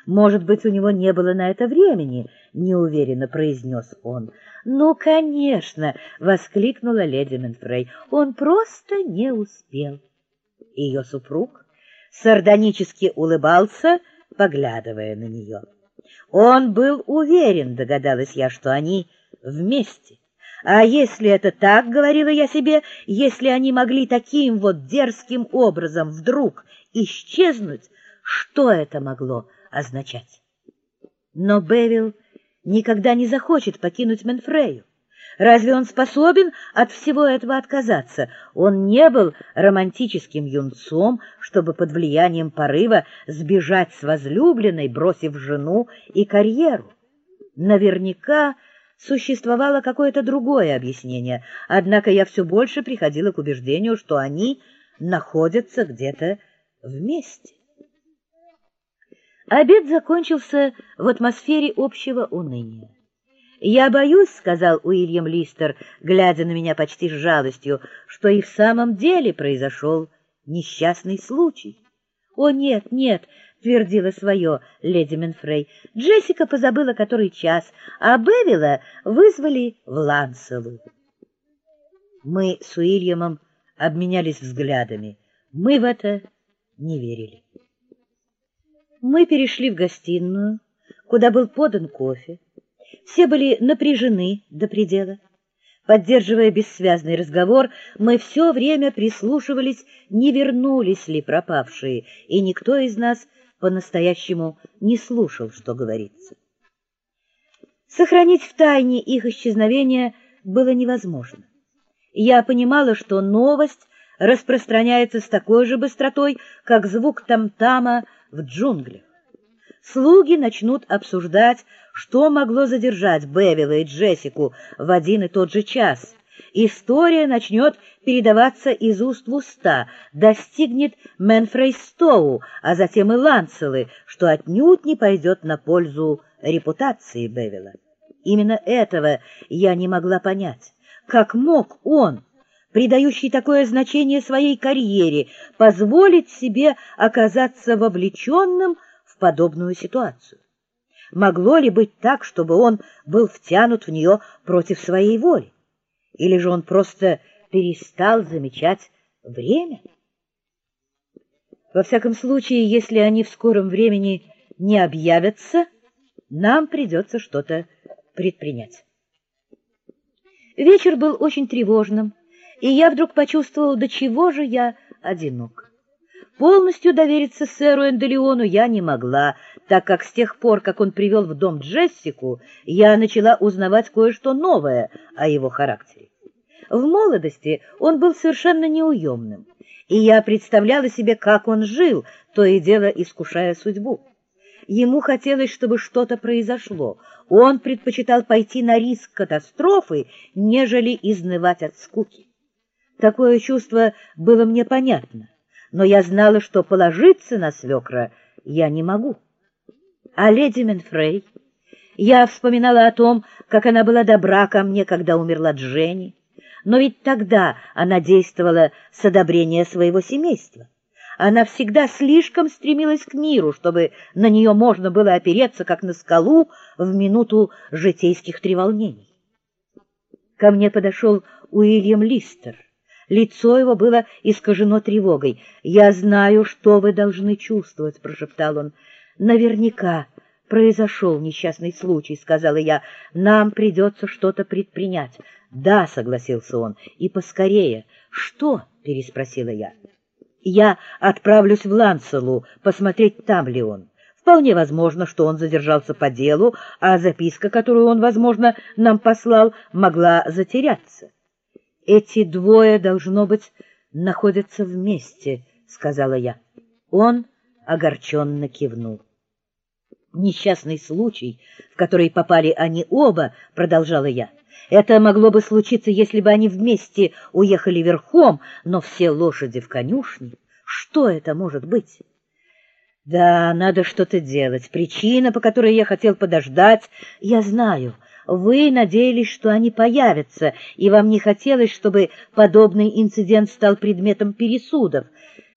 Может быть, у него не было на это времени, — неуверенно произнес он. — Ну, конечно, — воскликнула леди Минфрей, — он просто не успел. Ее супруг сардонически улыбался, поглядывая на нее. Он был уверен, догадалась я, что они вместе. А если это так, говорила я себе, если они могли таким вот дерзким образом вдруг исчезнуть, что это могло означать? Но Бевил никогда не захочет покинуть Минфрею. Разве он способен от всего этого отказаться? Он не был романтическим юнцом, чтобы под влиянием порыва сбежать с возлюбленной, бросив жену и карьеру. Наверняка существовало какое-то другое объяснение, однако я все больше приходила к убеждению, что они находятся где-то вместе. Обед закончился в атмосфере общего уныния. «Я боюсь, — сказал Уильям Листер, глядя на меня почти с жалостью, — что и в самом деле произошел несчастный случай». «О, нет, нет!» — твердила свое леди Минфрей. «Джессика позабыла, который час, а Бевила вызвали в Ланселу». Мы с Уильямом обменялись взглядами. Мы в это не верили. Мы перешли в гостиную, куда был подан кофе. Все были напряжены до предела. Поддерживая бессвязный разговор, мы все время прислушивались, не вернулись ли пропавшие, и никто из нас по-настоящему не слушал, что говорится. Сохранить в тайне их исчезновение было невозможно. Я понимала, что новость распространяется с такой же быстротой, как звук там-тама в джунглях. Слуги начнут обсуждать, что могло задержать Бевила и Джессику в один и тот же час. История начнет передаваться из уст в уста, достигнет Менфрейстоу, а затем и Ланцелы, что отнюдь не пойдет на пользу репутации Бевила. Именно этого я не могла понять. Как мог он, придающий такое значение своей карьере, позволить себе оказаться вовлеченным в подобную ситуацию? Могло ли быть так, чтобы он был втянут в нее против своей воли? Или же он просто перестал замечать время? Во всяком случае, если они в скором времени не объявятся, нам придется что-то предпринять. Вечер был очень тревожным, и я вдруг почувствовала, до чего же я одинока. Полностью довериться сэру Энделеону я не могла, так как с тех пор, как он привел в дом Джессику, я начала узнавать кое-что новое о его характере. В молодости он был совершенно неуемным, и я представляла себе, как он жил, то и дело искушая судьбу. Ему хотелось, чтобы что-то произошло. Он предпочитал пойти на риск катастрофы, нежели изнывать от скуки. Такое чувство было мне понятно, но я знала, что положиться на свекра я не могу. А леди Минфрей? Я вспоминала о том, как она была добра ко мне, когда умерла Дженни, но ведь тогда она действовала с одобрения своего семейства. Она всегда слишком стремилась к миру, чтобы на нее можно было опереться, как на скалу, в минуту житейских треволнений. Ко мне подошел Уильям Листер. Лицо его было искажено тревогой. «Я знаю, что вы должны чувствовать», — прошептал он. «Наверняка произошел несчастный случай», — сказала я. «Нам придется что-то предпринять». «Да», — согласился он, — «и поскорее». «Что?» — переспросила я. «Я отправлюсь в Ланселу, посмотреть, там ли он. Вполне возможно, что он задержался по делу, а записка, которую он, возможно, нам послал, могла затеряться». «Эти двое, должно быть, находятся вместе», — сказала я. Он огорченно кивнул. «Несчастный случай, в который попали они оба», — продолжала я. «Это могло бы случиться, если бы они вместе уехали верхом, но все лошади в конюшне. Что это может быть?» «Да, надо что-то делать. Причина, по которой я хотел подождать, я знаю. Вы надеялись, что они появятся, и вам не хотелось, чтобы подобный инцидент стал предметом пересудов.